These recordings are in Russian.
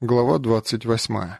Глава 28.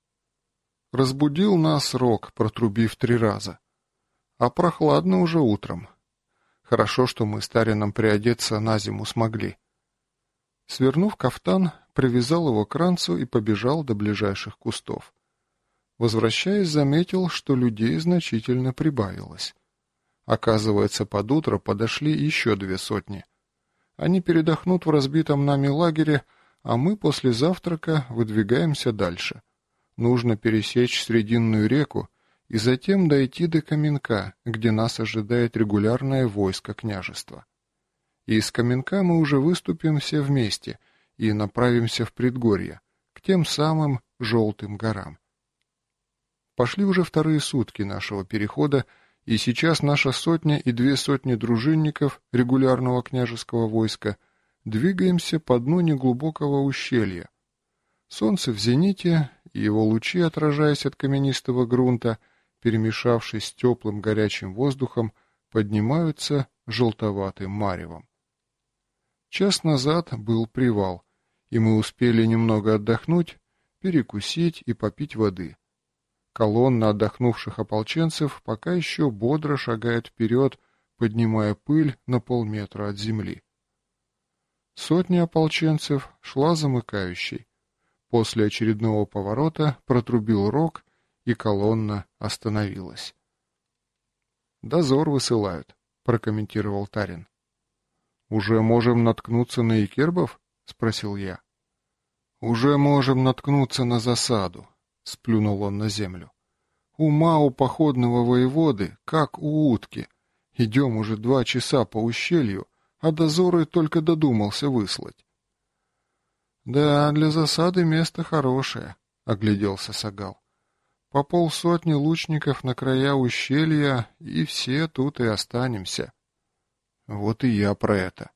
Разбудил нас Рок, протрубив 3 раза. А прохладно уже утром. Хорошо, что мы с Тарином приодеться на зиму смогли. Свернув кафтан, привязал его к ранцу и побежал до ближайших кустов. Возвращаясь, заметил, что людей значительно прибавилось. Оказывается, под утро подошли еще 2 сотни. Они передохнут в разбитом нами лагере, а мы после завтрака выдвигаемся дальше. Нужно пересечь Срединную реку и затем дойти до Каменка, где нас ожидает регулярное войско княжества. Из Каменка мы уже выступим все вместе и направимся в предгорье, к тем самым Желтым горам. Пошли уже 2-е сутки нашего перехода, и сейчас наша сотня и 2 сотни дружинников регулярного княжеского войска двигаемся по дну неглубокого ущелья. Солнце в зените, и его лучи, отражаясь от каменистого грунта, перемешавшись с теплым горячим воздухом, поднимаются желтоватым маревом. Час назад был привал, и мы успели немного отдохнуть, перекусить и попить воды. Колонна отдохнувших ополченцев пока еще бодро шагает вперед, поднимая пыль на полметра от земли. Сотня ополченцев шла замыкающей. После очередного поворота протрубил Рог, и колонна остановилась. «Дозор высылают», — прокомментировал Тарин. «Уже можем наткнуться на икербов?» — спросил я. «Уже можем наткнуться на засаду», — сплюнул он на землю. «Ума у походного воеводы, как у утки. Идем уже 2 часа по ущелью, а дозоры только додумался выслать». «Да, для засады место хорошее», — огляделся Сагал. «По 50 лучников на края ущелья, и все тут и останемся». «Вот и я про это».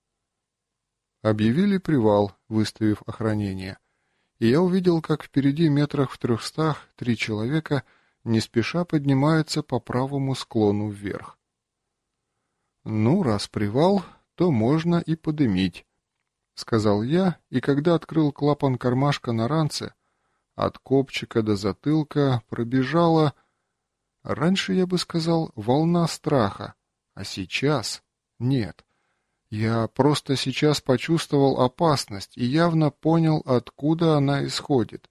Объявили привал, выставив охранение, и я увидел, как впереди метрах в 300 3 человека не спеша поднимаются по правому склону вверх. «Ну, раз привал, то можно и подымить», — сказал я, и когда открыл клапан кармашка на ранце, от копчика до затылка пробежала, раньше я бы сказал, волна страха, а сейчас нет. Я просто сейчас почувствовал опасность и явно понял, откуда она исходит.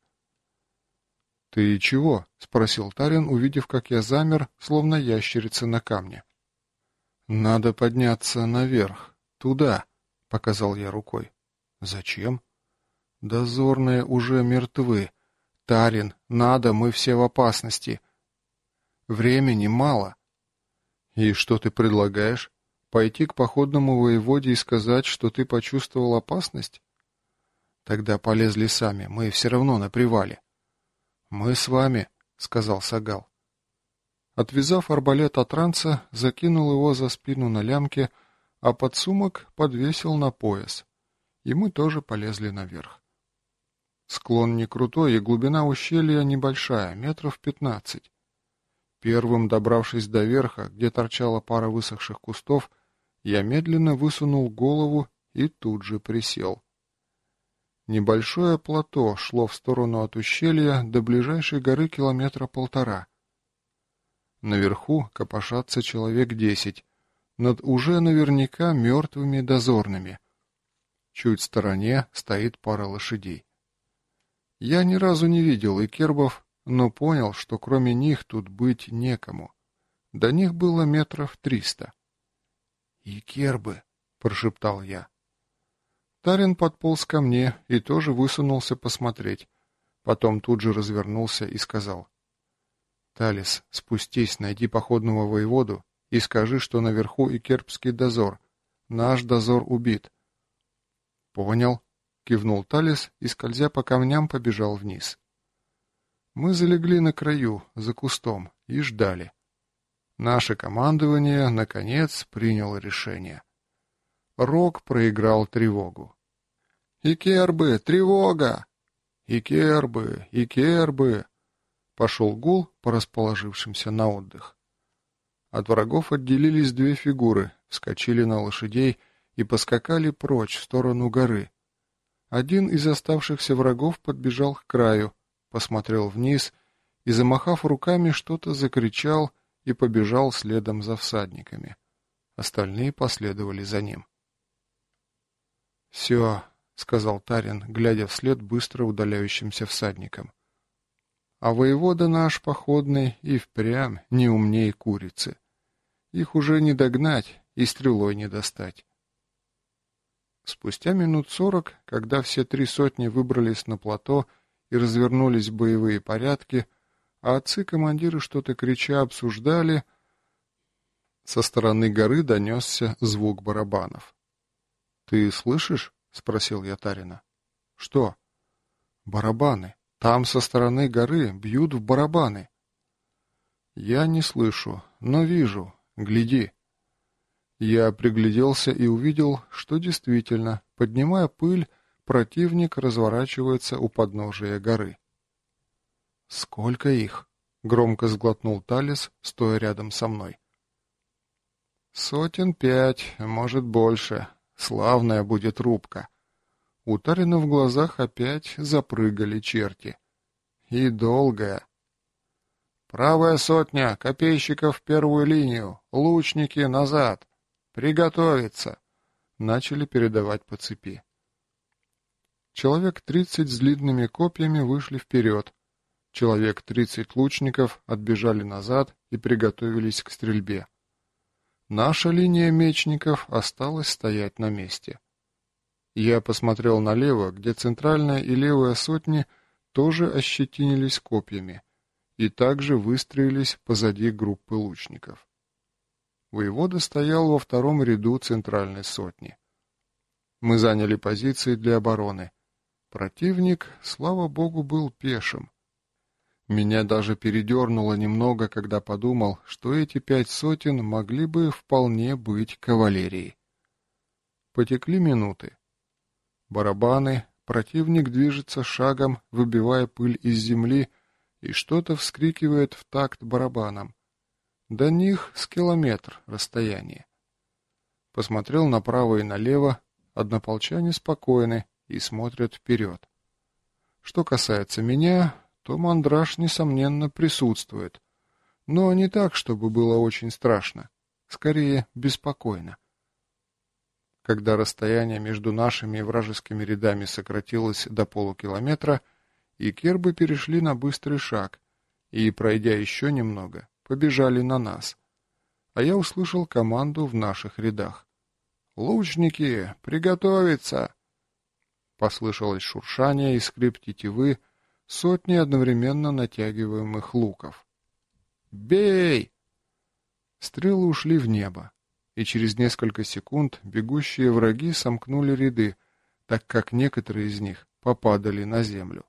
«Ты чего?» — спросил Тарин, увидев, как я замер, словно ящерица на камне. «Надо подняться наверх, туда», — показал я рукой. «Зачем?» «Дозорные уже мертвы. Тарин, надо, мы все в опасности. Времени мало». «И что ты предлагаешь? Пойти к походному воеводе и сказать, что ты почувствовал опасность?» «Тогда полезли сами, мы все равно на привале». «Мы с вами», — сказал Сагал. Отвязав арбалет от ранца, закинул его за спину на лямке, а подсумок подвесил на пояс. И мы тоже полезли наверх. Склон не крутой, и глубина ущелья небольшая, метров 15. Первым, добравшись до верха, где торчала пара высохших кустов, я медленно высунул голову и тут же присел. Небольшое плато шло в сторону от ущелья до ближайшей горы 1,5 километра. Наверху копошатся человек 10, над уже наверняка мертвыми дозорными. Чуть в стороне стоит пара лошадей. Я ни разу не видел икербов, но понял, что кроме них тут быть некому. До них было метров 300. «Икербы!» — прошептал я. Тарин подполз ко мне и тоже высунулся посмотреть. Потом тут же развернулся и сказал: «Талис, спустись, найди походного воеводу и скажи, что наверху икербский дозор. Наш дозор убит». «Понял», — кивнул Талис и, скользя по камням, побежал вниз. Мы залегли на краю, за кустом, и ждали. Наше командование, наконец, приняло решение. Рог проиграл тревогу. «Икербы, тревога! Икербы, икербы!» Пошел гул по расположившимся на отдых. От врагов отделились 2 фигуры, вскочили на лошадей и поскакали прочь в сторону горы. Один из оставшихся врагов подбежал к краю, посмотрел вниз и, замахав руками, что-то закричал и побежал следом за всадниками. Остальные последовали за ним. «Все», — сказал Тарин, глядя вслед быстро удаляющимся всадникам. «А воевода наш походный и впрямь не умней курицы. Их уже не догнать и стрелой не достать». Спустя минут 40, когда все 3 сотни выбрались на плато и развернулись в боевые порядки, а отцы-командиры что-то крича обсуждали, со стороны горы донесся звук барабанов. «Ты слышишь?» — спросил я Тарина. «Что?» «Барабаны. Там со стороны горы бьют в барабаны». «Я не слышу, но вижу. Гляди». Я пригляделся и увидел, что действительно, поднимая пыль, противник разворачивается у подножия горы. «Сколько их?» — громко сглотнул Талис, стоя рядом со мной. 5, может, больше. Славная будет рубка». У Тарина в глазах опять запрыгали черти. «И долгая». «Правая сотня, копейщиков в первую линию, лучники назад. Приготовиться!» Начали передавать по цепи. Человек 30 с длинными копьями вышли вперед. Человек 30 лучников отбежали назад и приготовились к стрельбе. Наша линия мечников осталась стоять на месте. Я посмотрел налево, где центральная и левая сотни тоже ощетинились копьями и также выстроились позади группы лучников. Воевода стоял во втором ряду центральной сотни. Мы заняли позиции для обороны. Противник, слава богу, был пешим. Меня даже передернуло немного, когда подумал, что эти 5 сотен могли бы вполне быть кавалерией. Потекли минуты. Барабаны, противник движется шагом, выбивая пыль из земли, и что-то вскрикивает в такт барабанам. До них с километр расстояние. Посмотрел направо и налево, однополчане спокойны и смотрят вперед. Что касается меня, то мандраж, несомненно, присутствует, но не так, чтобы было очень страшно, скорее беспокойно. Когда расстояние между нашими и вражескими рядами сократилось до полукилометра, и кербы перешли на быстрый шаг, и, пройдя еще немного, побежали на нас, а я услышал команду в наших рядах. «Лучники, приготовиться!» Послышалось шуршание и скрип тетивы, сотни одновременно натягиваемых луков. «Бей!» Стрелы ушли в небо, и через несколько секунд бегущие враги сомкнули ряды, так как некоторые из них попадали на землю.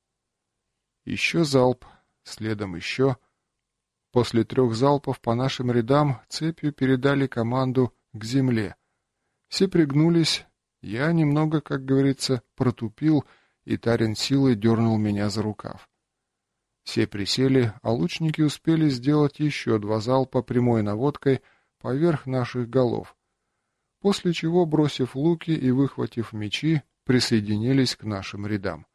Еще залп, следом еще. После 3 залпов по нашим рядам цепью передали команду к земле. Все пригнулись, я немного, как говорится, протупил, и Тарин силой дернул меня за рукав. Все присели, а лучники успели сделать еще 2 залпа прямой наводкой поверх наших голов, после чего, бросив луки и выхватив мечи, присоединились к нашим рядам.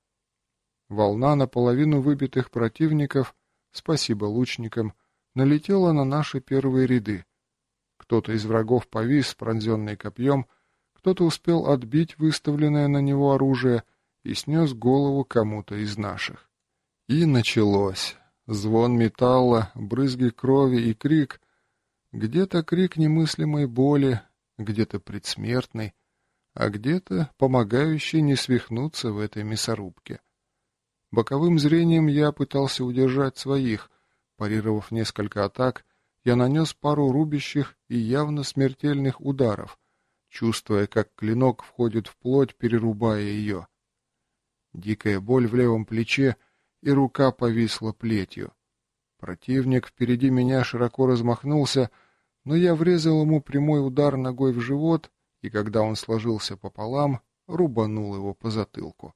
Волна наполовину выбитых противников, спасибо лучникам, налетела на наши первые ряды. Кто-то из врагов повис, пронзенный копьем, кто-то успел отбить выставленное на него оружие и снес голову кому-то из наших. И началось. Звон металла, брызги крови и крик. Где-то крик немыслимой боли, где-то предсмертный, а где-то помогающий не свихнуться в этой мясорубке. Боковым зрением я пытался удержать своих. Парировав несколько атак, я нанес пару рубящих и явно смертельных ударов, чувствуя, как клинок входит в плоть, перерубая ее. Дикая боль в левом плече, и рука повисла плетью. Противник впереди меня широко размахнулся, но я врезал ему прямой удар ногой в живот, и когда он сложился пополам, рубанул его по затылку.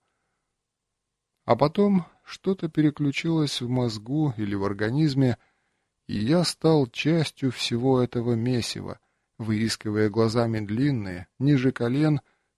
А потом что-то переключилось в мозгу или в организме, и я стал частью всего этого месива, выискивая глазами длинные, ниже колен,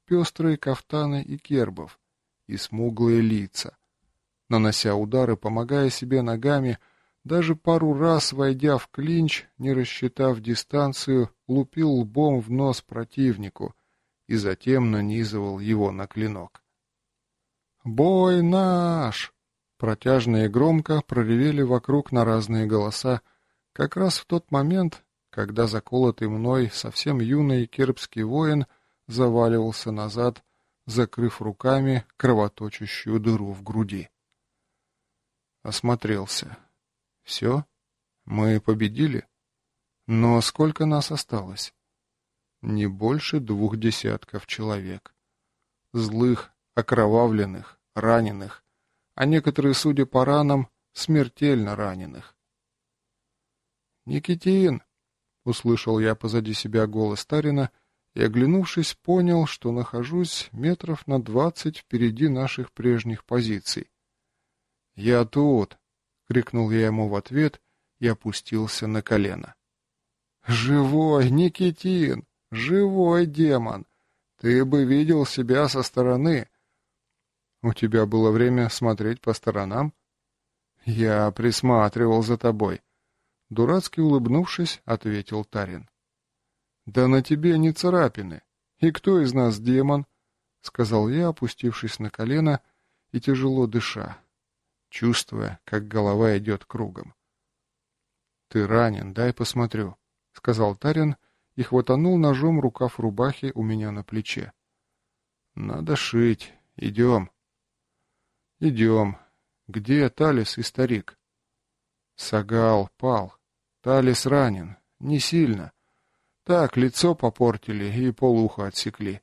пестрые кафтаны и кербов, и смуглые лица. Нанося удары, помогая себе ногами, даже пару раз, войдя в клинч, не рассчитав дистанцию, лупил лбом в нос противнику и затем нанизывал его на клинок. «Бой наш!» Протяжно и громко проревели вокруг на разные голоса, как раз в тот момент, когда заколотый мной совсем юный кербский воин заваливался назад, закрыв руками кровоточащую дыру в груди. Осмотрелся. Все? Мы победили? Но сколько нас осталось? Не больше 20 человек. Злых, окровавленных, раненых, а некоторые, судя по ранам, смертельно раненых. «Никитин!» — услышал я позади себя голос Тарина и, оглянувшись, понял, что нахожусь метров на 20 впереди наших прежних позиций. «Я тут!» — крикнул я ему в ответ и опустился на колено. «Живой, Никитин! Живой демон! Ты бы видел себя со стороны!» «У тебя было время смотреть по сторонам?» «Я присматривал за тобой», — дурацки улыбнувшись, ответил Тарин. «Да на тебе не царапины. И кто из нас демон?» — сказал я, опустившись на колено и тяжело дыша, чувствуя, как голова идет кругом. «Ты ранен, дай посмотрю», — сказал Тарин и хватанул ножом рукав рубахи у меня на плече. «Надо шить. Идем». «Идем. Где Талис и старик?» «Сагал пал. Талис ранен. Не сильно. Так, лицо попортили и полуха отсекли».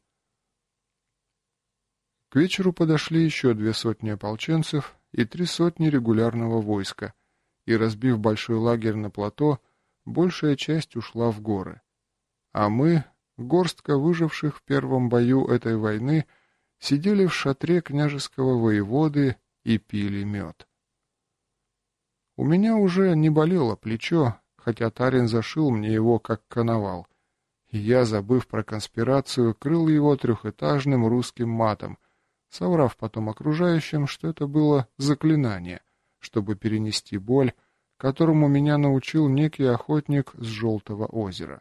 К вечеру подошли еще 200 ополченцев и 300 регулярного войска, и, разбив большой лагерь на плато, большая часть ушла в горы. А мы, горстка выживших в первом бою этой войны, сидели в шатре княжеского воеводы и пили мед. У меня уже не болело плечо, хотя Тарин зашил мне его как коновал, и я, забыв про конспирацию, крыл его трехэтажным русским матом, соврав потом окружающим, что это было заклинание, чтобы перенести боль, которому меня научил некий охотник с Желтого озера.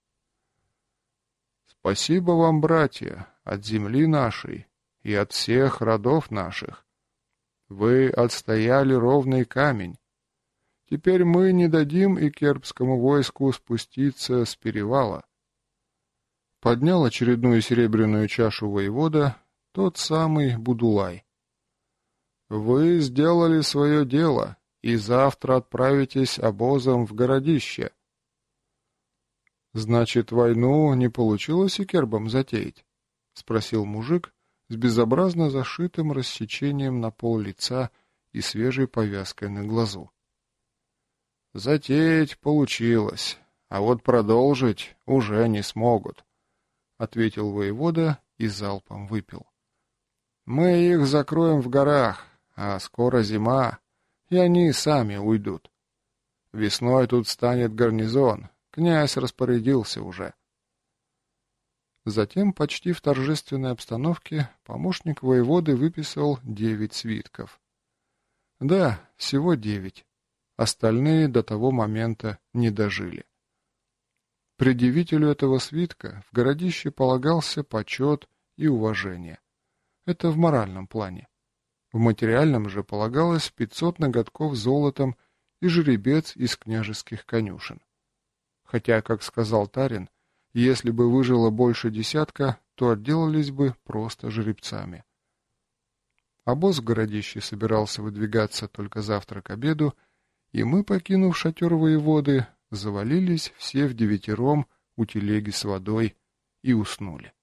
«Спасибо вам, братья, от земли нашей и от всех родов наших. Вы отстояли ровный камень. Теперь мы не дадим и кербскому войску спуститься с перевала». Поднял очередную серебряную чашу воевода, тот самый Будулай. «Вы сделали свое дело, и завтра отправитесь обозом в городище». «Значит, войну не получилось и кербам затеять?» — спросил мужик с безобразно зашитым рассечением на пол лица и свежей повязкой на глазу. «Затеять получилось, а вот продолжить уже не смогут», — ответил воевода и залпом выпил. «Мы их закроем в горах, а скоро зима, и они сами уйдут. Весной тут станет гарнизон, князь распорядился уже». Затем, почти в торжественной обстановке, помощник воеводы выписал 9 свитков. Да, всего 9. Остальные до того момента не дожили. Предъявителю этого свитка в городище полагался почет и уважение. Это в моральном плане. В материальном же полагалось 500 наготков золотом и жеребец из княжеских конюшен. Хотя, как сказал Тарин, если бы выжило больше десятка, то отделались бы просто жеребцами. Обоз в городище собирался выдвигаться только завтра к обеду, и мы, покинув шатер воеводы, завалились все вдевятером у телеги с водой и уснули.